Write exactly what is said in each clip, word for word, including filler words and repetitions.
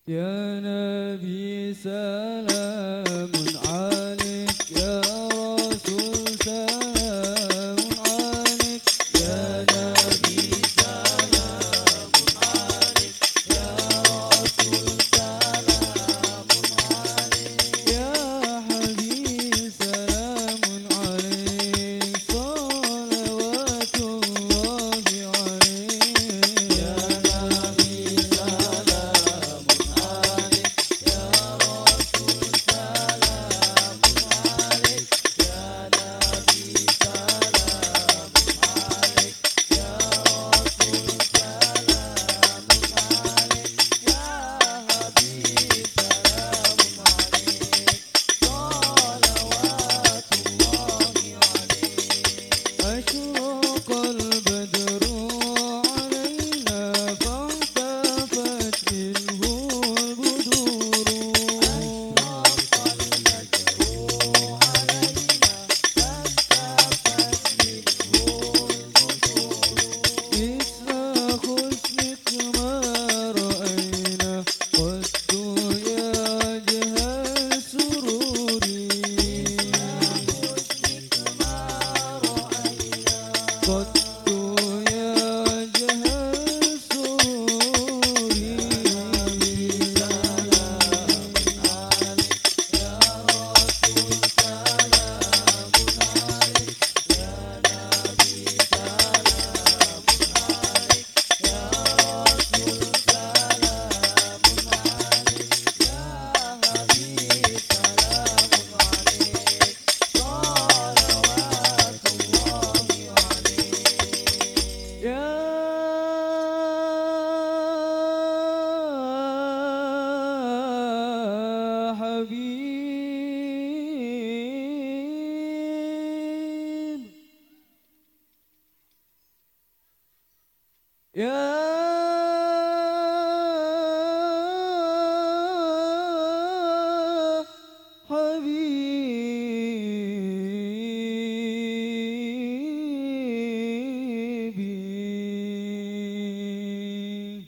يا نبي سلام عليك، يا رسول سلام عليك، يا نبي سلام عليك، يا رسول سلام عليك، يا حبيب سلام عليك، صلوات الله عليك، يا نبي سلام عليك، يا رسول سلام عليك، يا نبي سلام عليك، يا رسول سلام عليك، يا حبيب سلام عليك، صلوات الله عليك. أشرق البدر علينا فالتفت منه البدور، أشرق البدر علينا فالتفت منه البدور، مثل حسنك ما رأينا قط يا وجه السرور، مثل حسنك ما رأينا قط يا وجه السرور، يا نبي سلام عليك، يا رسول سلام عليك، يا نبي سلام عليك، يا رسول سلام عليك، يا حبيب سلام عليك، صلوات الله عليك، يا حبيب، يا حبيبي،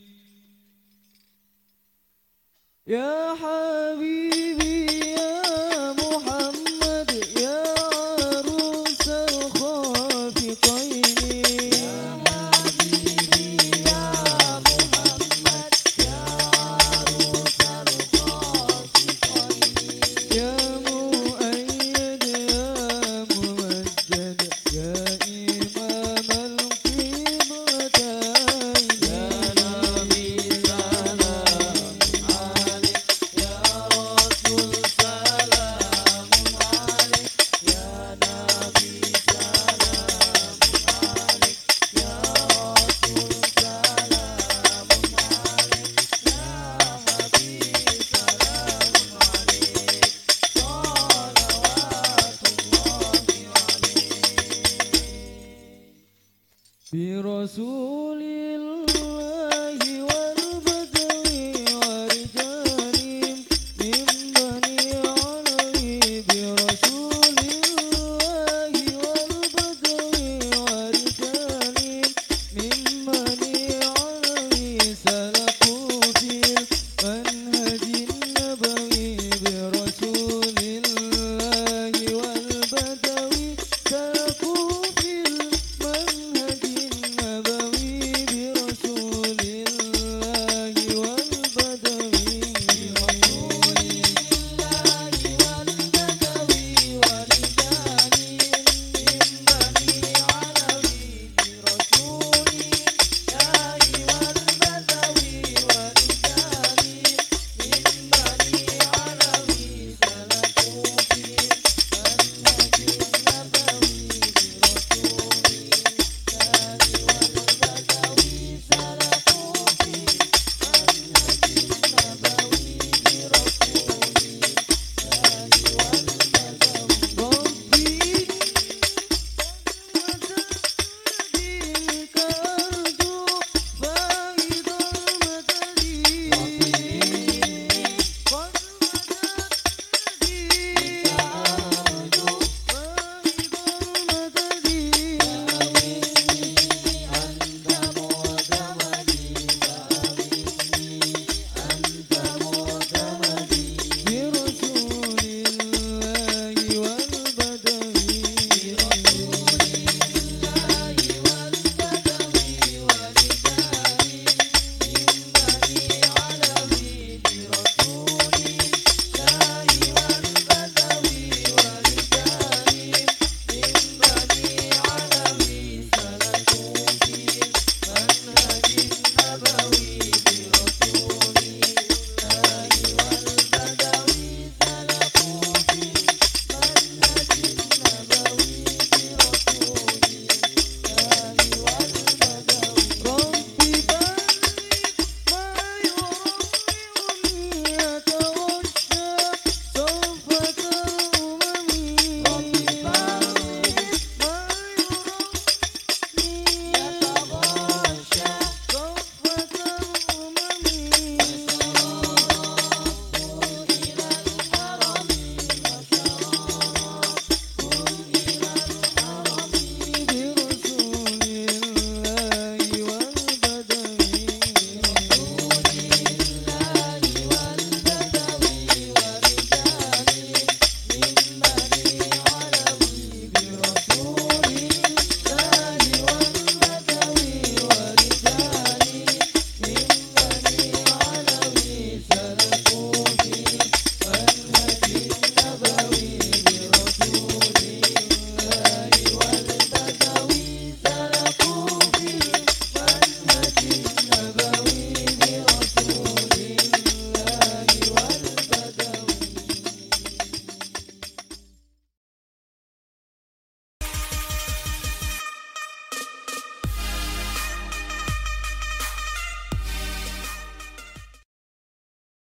يا حبيبي يا محمد، يا عروس الخافقين، يا حبيبي يا محمد، يا عروس الخافقين، يا مؤيد يا ممجد، يا إمام القبلتين، يا نبي سلام عليك، يا رسول سلام عليك، يا نبي سلام عليك، يا رسول سلام عليك، يا حبيب سلام عليك، صلوات الله عليك. برسول